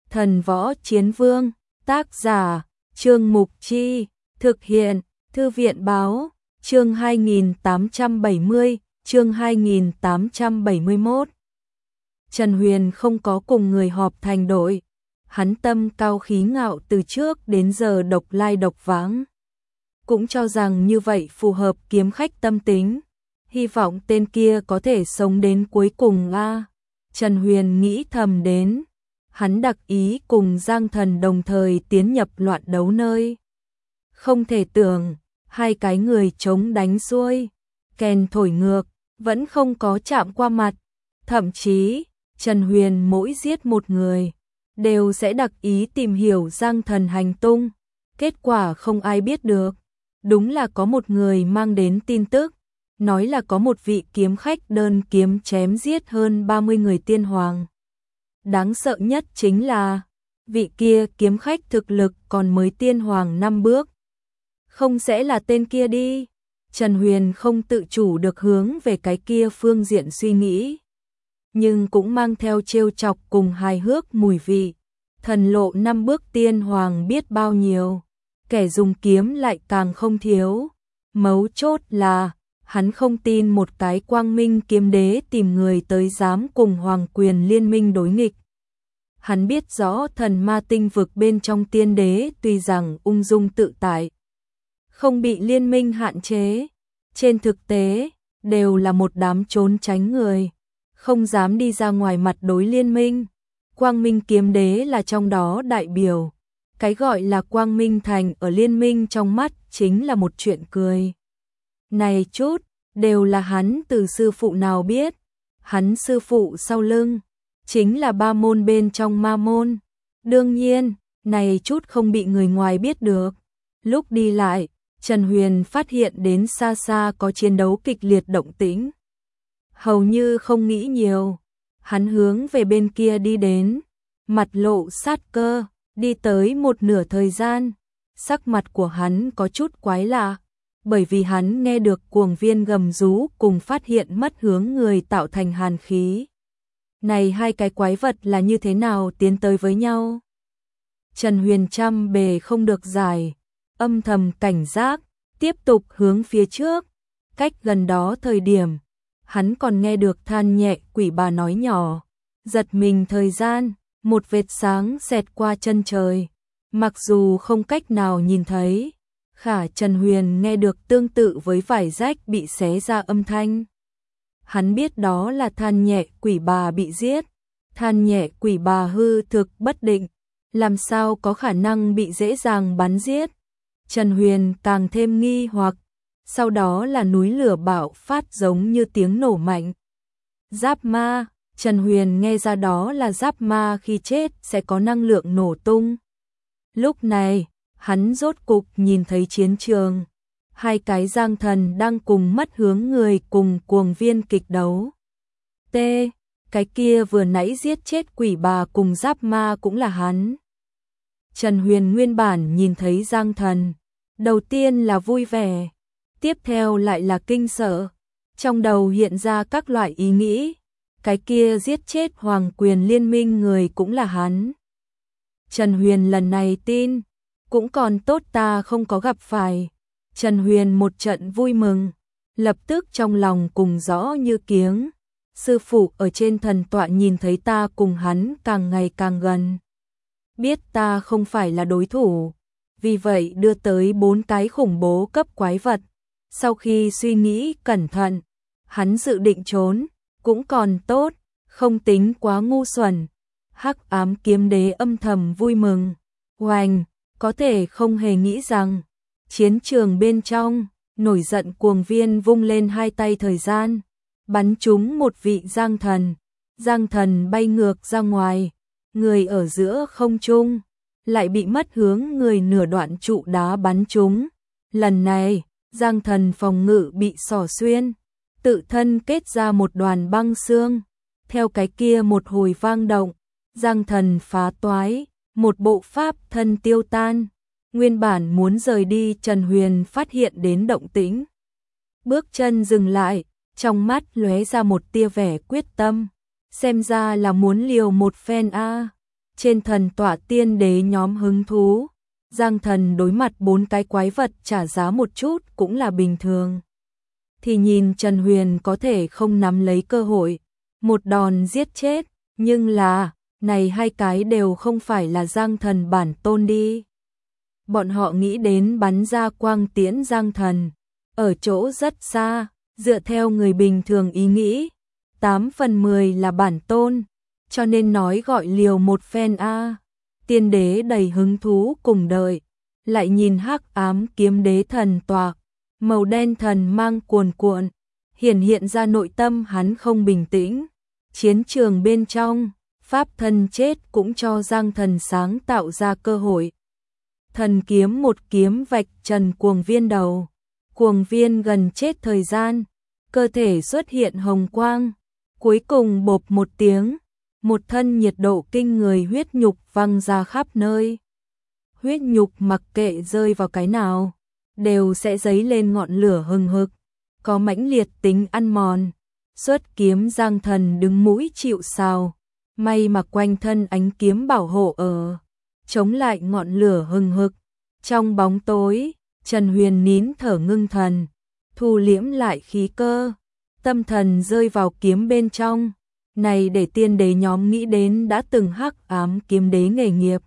Thần Võ Chiến Vương, tác giả, Trương Mục Chi, thực hiện, Thư viện Báo, chương 2870, chương 2871. Trần Huyền không có cùng người họp thành đội, hắn tâm cao khí ngạo từ trước đến giờ độc lai độc vãng. Cũng cho rằng như vậy phù hợp kiếm khách tâm tính, hy vọng tên kia có thể sống đến cuối cùng a. Trần Huyền nghĩ thầm đến, hắn đặc ý cùng Giang Thần đồng thời tiến nhập loạn đấu nơi. Không thể tưởng, hai cái người chống đánh xuôi, kèn thổi ngược, vẫn không có chạm qua mặt. Thậm chí, Trần Huyền mỗi giết một người, đều sẽ đặc ý tìm hiểu Giang Thần hành tung. Kết quả không ai biết được. Đúng là có một người mang đến tin tức, nói là có một vị kiếm khách đơn kiếm chém giết hơn 30 người tiên hoàng. Đáng sợ nhất chính là, vị kia kiếm khách thực lực còn mới tiên hoàng 5 bước. Không sẽ là tên kia đi. Trần Huyền không tự chủ được hướng về cái kia phương diện suy nghĩ, nhưng cũng mang theo trêu chọc cùng hài hước mùi vị. Thần lộ 5 bước tiên hoàng biết bao nhiêu, kẻ dùng kiếm lại càng không thiếu. Mấu chốt là, hắn không tin một cái quang minh kiếm đế tìm người tới dám cùng hoàng quyền liên minh đối nghịch. Hắn biết rõ thần ma tinh vực bên trong tiên đế tuy rằng ung dung tự tại, không bị liên minh hạn chế, trên thực tế, đều là một đám trốn tránh người, không dám đi ra ngoài mặt đối liên minh. Quang minh kiếm đế là trong đó đại biểu. Cái gọi là quang minh thành ở liên minh trong mắt chính là một chuyện cười. Này chút, đều là hắn từ sư phụ nào biết. Hắn sư phụ sau lưng, chính là ba môn bên trong ma môn. Đương nhiên, này chút không bị người ngoài biết được. Lúc đi lại, Trần Huyền phát hiện đến xa xa có chiến đấu kịch liệt động tĩnh. Hầu như không nghĩ nhiều, hắn hướng về bên kia đi đến, mặt lộ sát cơ. Đi tới một nửa thời gian, sắc mặt của hắn có chút quái lạ, bởi vì hắn nghe được cuồng viên gầm rú cùng phát hiện mất hướng người tạo thành hàn khí. Này hai cái quái vật là như thế nào tiến tới với nhau? Trần Huyền trăm bề không được giải, âm thầm cảnh giác, tiếp tục hướng phía trước. Cách gần đó thời điểm, hắn còn nghe được than nhẹ quỷ bà nói nhỏ, giật mình thời gian. Một vệt sáng xẹt qua chân trời, mặc dù không cách nào nhìn thấy, khả Trần Huyền nghe được tương tự với vải rách bị xé ra âm thanh. Hắn biết đó là than nhẹ quỷ bà bị giết. Than nhẹ quỷ bà hư thực bất định, làm sao có khả năng bị dễ dàng bắn giết. Trần Huyền càng thêm nghi hoặc, sau đó là núi lửa bạo phát giống như tiếng nổ mạnh. Giáp ma. Trần Huyền nghe ra đó là giáp ma khi chết sẽ có năng lượng nổ tung. Lúc này, hắn rốt cục nhìn thấy chiến trường. Hai cái Giang Thần đang cùng mất hướng người cùng cuồng viên kịch đấu. Cái kia vừa nãy giết chết quỷ bà cùng giáp ma cũng là hắn. Trần Huyền nguyên bản nhìn thấy Giang Thần, đầu tiên là vui vẻ, tiếp theo lại là kinh sợ. Trong đầu hiện ra các loại ý nghĩ. Cái kia giết chết hoàng quyền liên minh người cũng là hắn. Trần Huyền lần này tin, cũng còn tốt ta không có gặp phải. Trần Huyền một trận vui mừng, lập tức trong lòng cùng rõ như kiếng. Sư phụ ở trên thần tọa nhìn thấy ta cùng hắn càng ngày càng gần. Biết ta không phải là đối thủ, vì vậy đưa tới 4 cái khủng bố cấp quái vật. Sau khi suy nghĩ cẩn thận, hắn dự định trốn. Cũng còn tốt, không tính quá ngu xuẩn. Hắc ám kiếm đế âm thầm vui mừng. Oành, có thể không hề nghĩ rằng, chiến trường bên trong, nổi giận cuồng viên vung lên hai tay thời gian, bắn trúng một vị Giang Thần. Giang Thần bay ngược ra ngoài, người ở giữa không trung, lại bị mất hướng người nửa đoạn trụ đá bắn trúng. Lần này, Giang Thần phòng ngự bị xỏ xuyên, tự thân kết ra một đoàn băng xương. Theo cái kia một hồi vang động, Giang Thần phá toái, một bộ pháp thân tiêu tan. Nguyên bản muốn rời đi Trần Huyền phát hiện đến động tĩnh, bước chân dừng lại, trong mắt lóe ra một tia vẻ quyết tâm, xem ra là muốn liều một phen a. Trên thần tọa tiên đế nhóm hứng thú, Giang Thần đối mặt 4 cái quái vật trả giá một chút cũng là bình thường. Thì nhìn Trần Huyền có thể không nắm lấy cơ hội, một đòn giết chết, nhưng là, này 2 cái đều không phải là Giang Thần bản tôn đi. Bọn họ nghĩ đến bắn ra quang tiễn Giang Thần, ở chỗ rất xa, dựa theo người bình thường ý nghĩ, 8 phần 10 là bản tôn, cho nên nói gọi liều một phen a. Tiên đế đầy hứng thú cùng đợi, lại nhìn hắc ám kiếm đế thần tọa, màu đen thần mang cuồn cuộn, hiện ra nội tâm hắn không bình tĩnh. Chiến trường bên trong, pháp thân chết cũng cho Giang Thần sáng tạo ra cơ hội. Thần kiếm một kiếm vạch trần cuồng viên đầu, cuồng viên gần chết thời gian, cơ thể xuất hiện hồng quang, cuối cùng bộp một tiếng, một thân nhiệt độ kinh người huyết nhục văng ra khắp nơi. Huyết nhục mặc kệ rơi vào cái nào, đều sẽ dấy lên ngọn lửa hừng hực, có mãnh liệt tính ăn mòn. Xuất kiếm Giang Thần đứng mũi chịu sào, may mà quanh thân ánh kiếm bảo hộ ở, chống lại ngọn lửa hừng hực. Trong bóng tối, Trần Huyền nín thở ngưng thần, thu liễm lại khí cơ, tâm thần rơi vào kiếm bên trong. Này để tiên đế nhóm nghĩ đến đã từng hắc ám kiếm đế nghề nghiệp.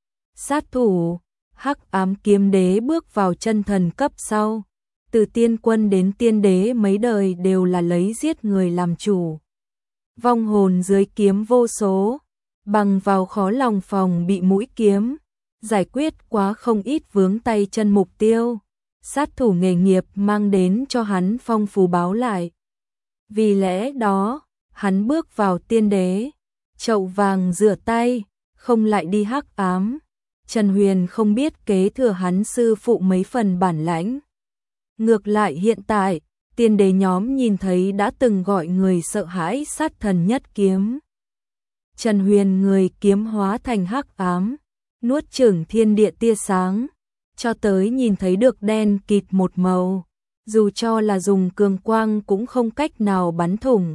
Sát thủ, hắc ám kiếm đế bước vào chân thần cấp sau. Từ tiên quân đến tiên đế mấy đời đều là lấy giết người làm chủ. Vong hồn dưới kiếm vô số, bằng vào khó lòng phòng bị mũi kiếm, giải quyết quá không ít vướng tay chân mục tiêu. Sát thủ nghề nghiệp mang đến cho hắn phong phú báo lại. Vì lẽ đó, hắn bước vào tiên đế, chậu vàng rửa tay, không lại đi hắc ám. Trần Huyền không biết kế thừa hắn sư phụ mấy phần bản lãnh. Ngược lại hiện tại, tiên đế nhóm nhìn thấy đã từng gọi người sợ hãi sát thần nhất kiếm. Trần Huyền người kiếm hóa thành hắc ám, nuốt chửng thiên địa tia sáng, cho tới nhìn thấy được đen kịt một màu, dù cho là dùng cường quang cũng không cách nào bắn thủng.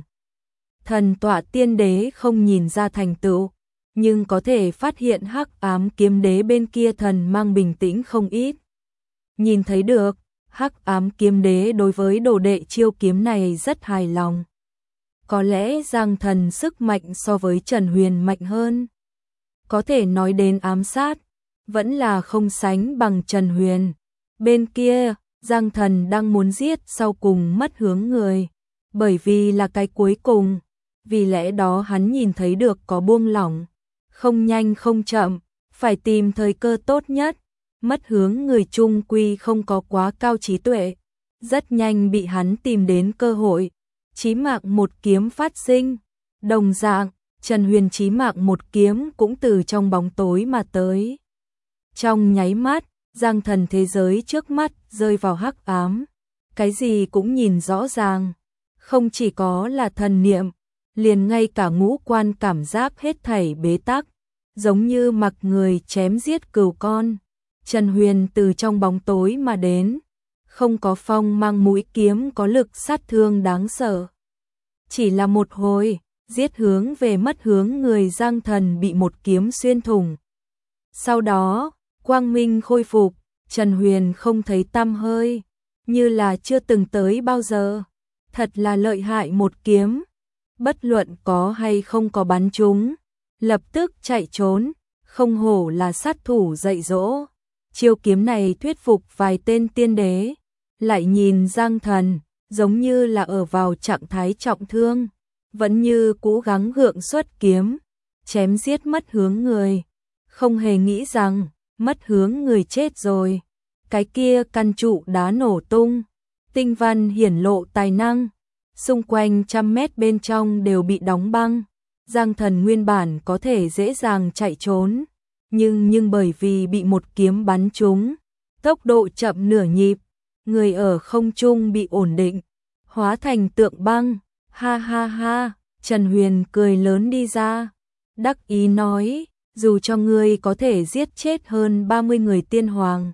Thần tọa tiên đế không nhìn ra thành tựu, nhưng có thể phát hiện hắc ám kiếm đế bên kia thần mang bình tĩnh không ít. Nhìn thấy được, hắc ám kiếm đế đối với đồ đệ chiêu kiếm này rất hài lòng. Có lẽ Giang Thần sức mạnh so với Trần Huyền mạnh hơn. Có thể nói đến ám sát, vẫn là không sánh bằng Trần Huyền. Bên kia, Giang Thần đang muốn giết sau cùng mất hướng người, bởi vì là cái cuối cùng. Vì lẽ đó hắn nhìn thấy được có buông lỏng, không nhanh không chậm, phải tìm thời cơ tốt nhất. Mất hướng người chung quy không có quá cao trí tuệ, rất nhanh bị hắn tìm đến cơ hội, chí mạng một kiếm phát sinh. Đồng dạng, Trần Huyền chí mạng một kiếm cũng từ trong bóng tối mà tới. Trong nháy mắt, Giang Thần thế giới trước mắt rơi vào hắc ám, cái gì cũng nhìn rõ ràng, không chỉ có là thần niệm, liền ngay cả ngũ quan cảm giác hết thảy bế tắc, giống như mặc người chém giết cừu con. Trần Huyền từ trong bóng tối mà đến, không có phong mang mũi kiếm có lực sát thương đáng sợ. Chỉ là một hồi, giết hướng về mất hướng người Giang Thần bị một kiếm xuyên thủng. Sau đó, quang minh khôi phục, Trần Huyền không thấy tăm hơi, như là chưa từng tới bao giờ. Thật là lợi hại một kiếm, bất luận có hay không có bắn trúng, lập tức chạy trốn, không hổ là sát thủ dạy dỗ. Chiêu kiếm này thuyết phục vài tên tiên đế, lại nhìn Giang Thần, giống như là ở vào trạng thái trọng thương, vẫn như cố gắng gượng xuất kiếm, chém giết mất hướng người, không hề nghĩ rằng mất hướng người chết rồi. Cái kia căn trụ đá nổ tung, tinh văn hiển lộ tài năng, xung quanh 100 mét bên trong đều bị đóng băng. Giang Thần nguyên bản có thể dễ dàng chạy trốn, nhưng bởi vì bị một kiếm bắn trúng, tốc độ chậm nửa nhịp, người ở không trung bị ổn định, hóa thành tượng băng. Ha ha ha, Trần Huyền cười lớn đi ra, đắc ý nói, dù cho ngươi có thể giết chết hơn 30 người tiên hoàng,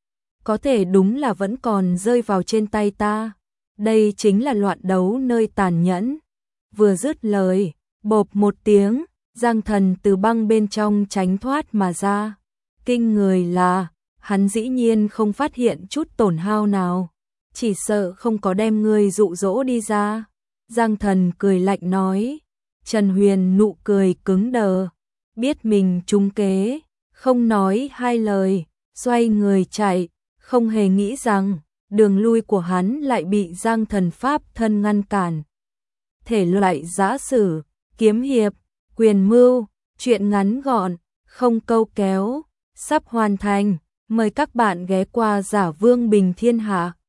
có thể đúng là vẫn còn rơi vào trên tay ta. Đây chính là loạn đấu nơi tàn nhẫn. Vừa dứt lời, bộp một tiếng, Giang Thần từ băng bên trong tránh thoát mà ra. Kinh người là, hắn dĩ nhiên không phát hiện chút tổn hao nào. Chỉ sợ không có đem ngươi dụ dỗ đi ra. Giang Thần cười lạnh nói. Trần Huyền nụ cười cứng đờ. Biết mình trúng kế, không nói hai lời, xoay người chạy, không hề nghĩ rằng đường lui của hắn lại bị Giang Thần pháp thân ngăn cản. Thể loại giã sử, kiếm hiệp, quyền mưu, truyện ngắn gọn, không câu kéo, sắp hoàn thành. Mời các bạn ghé qua Giả Vương Bình Thiên Hạ.